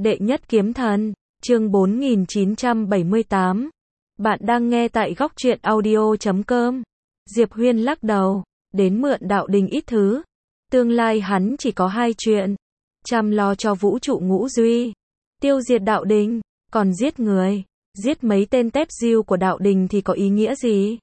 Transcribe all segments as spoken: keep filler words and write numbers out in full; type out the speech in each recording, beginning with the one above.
Đệ nhất kiếm thần, chương bốn nghìn chín trăm bảy mươi tám. Bạn đang nghe tại góc truyện audio chấm com. Diệp Huyên lắc đầu, đến mượn đạo đình ít thứ. Tương lai hắn chỉ có hai chuyện. Chăm lo cho vũ trụ ngũ duy. Tiêu diệt đạo đình, còn giết người. Giết mấy tên tép diêu của đạo đình thì có ý nghĩa gì?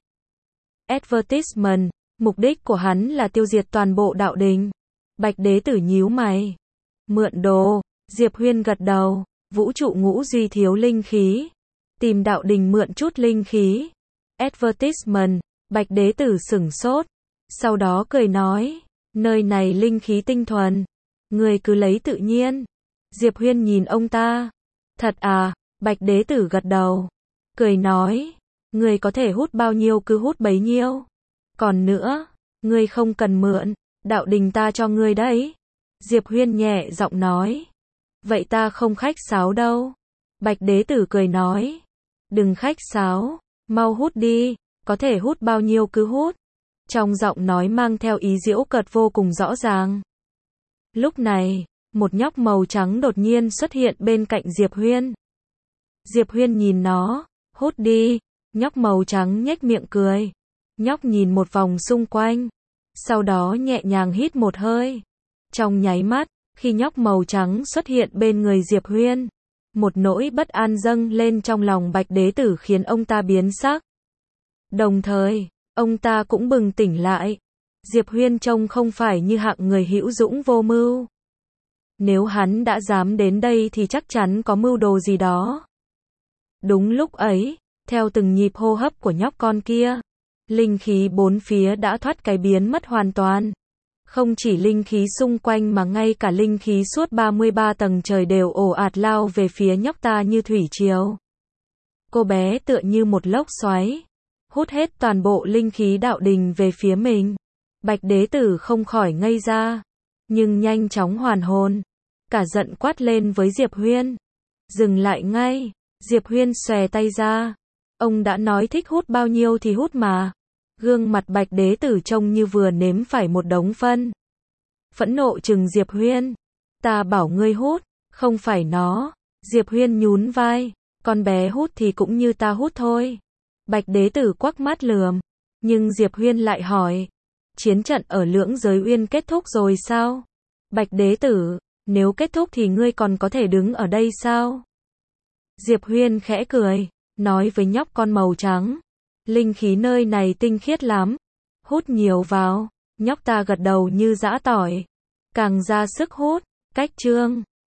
Advertisement, mục đích của hắn là tiêu diệt toàn bộ đạo đình. Bạch đế tử nhíu mày. Mượn đồ. Diệp Huyên gật đầu, vũ trụ ngũ duy thiếu linh khí. Tìm đạo đình mượn chút linh khí. Advertisement, bạch đế tử sửng sốt. Sau đó cười nói, nơi này linh khí tinh thuần. Người cứ lấy tự nhiên. Diệp Huyên nhìn ông ta. Thật à, bạch đế tử gật đầu. Cười nói, người có thể hút bao nhiêu cứ hút bấy nhiêu. Còn nữa, người không cần mượn, đạo đình ta cho ngươi đấy. Diệp Huyên nhẹ giọng nói. Vậy ta không khách sáo đâu. Bạch đế tử cười nói. Đừng khách sáo, mau hút đi, có thể hút bao nhiêu cứ hút. Trong giọng nói mang theo ý giễu cợt vô cùng rõ ràng. Lúc này, một nhóc màu trắng đột nhiên xuất hiện bên cạnh Diệp Huyên. Diệp Huyên nhìn nó, hút đi. Nhóc màu trắng nhếch miệng cười. Nhóc nhìn một vòng xung quanh, sau đó nhẹ nhàng hít một hơi. Trong nháy mắt, khi nhóc màu trắng xuất hiện bên người Diệp Huyên, một nỗi bất an dâng lên trong lòng bạch đế tử khiến ông ta biến sắc. Đồng thời, ông ta cũng bừng tỉnh lại. Diệp Huyên trông không phải như hạng người hữu dũng vô mưu. Nếu hắn đã dám đến đây thì chắc chắn có mưu đồ gì đó. Đúng lúc ấy, theo từng nhịp hô hấp của nhóc con kia, linh khí bốn phía đã thoát cái biến mất hoàn toàn. Không chỉ linh khí xung quanh mà ngay cả linh khí suốt ba mươi ba tầng trời đều ồ ạt lao về phía nhóc ta như thủy triều. Cô bé tựa như một lốc xoáy, hút hết toàn bộ linh khí đạo đình về phía mình. Bạch đế tử không khỏi ngây ra, nhưng nhanh chóng hoàn hồn, cả giận quát lên với Diệp Huyên. Dừng lại ngay. Diệp Huyên xòe tay ra. Ông đã nói thích hút bao nhiêu thì hút mà. Gương mặt bạch đế tử trông như vừa nếm phải một đống phân. Phẫn nộ trừng Diệp Huyên. Ta bảo ngươi hút, không phải nó. Diệp Huyên nhún vai. Con bé hút thì cũng như ta hút thôi. Bạch đế tử quắc mắt lườm. Nhưng Diệp Huyên lại hỏi. Chiến trận ở Lưỡng Giới Uyên kết thúc rồi sao? Bạch đế tử, nếu kết thúc thì ngươi còn có thể đứng ở đây sao? Diệp Huyên khẽ cười, nói với nhóc con màu trắng. Linh khí nơi này tinh khiết lắm. Hút nhiều vào. Nhóc ta gật đầu như giã tỏi. Càng ra sức hút. Cách chương.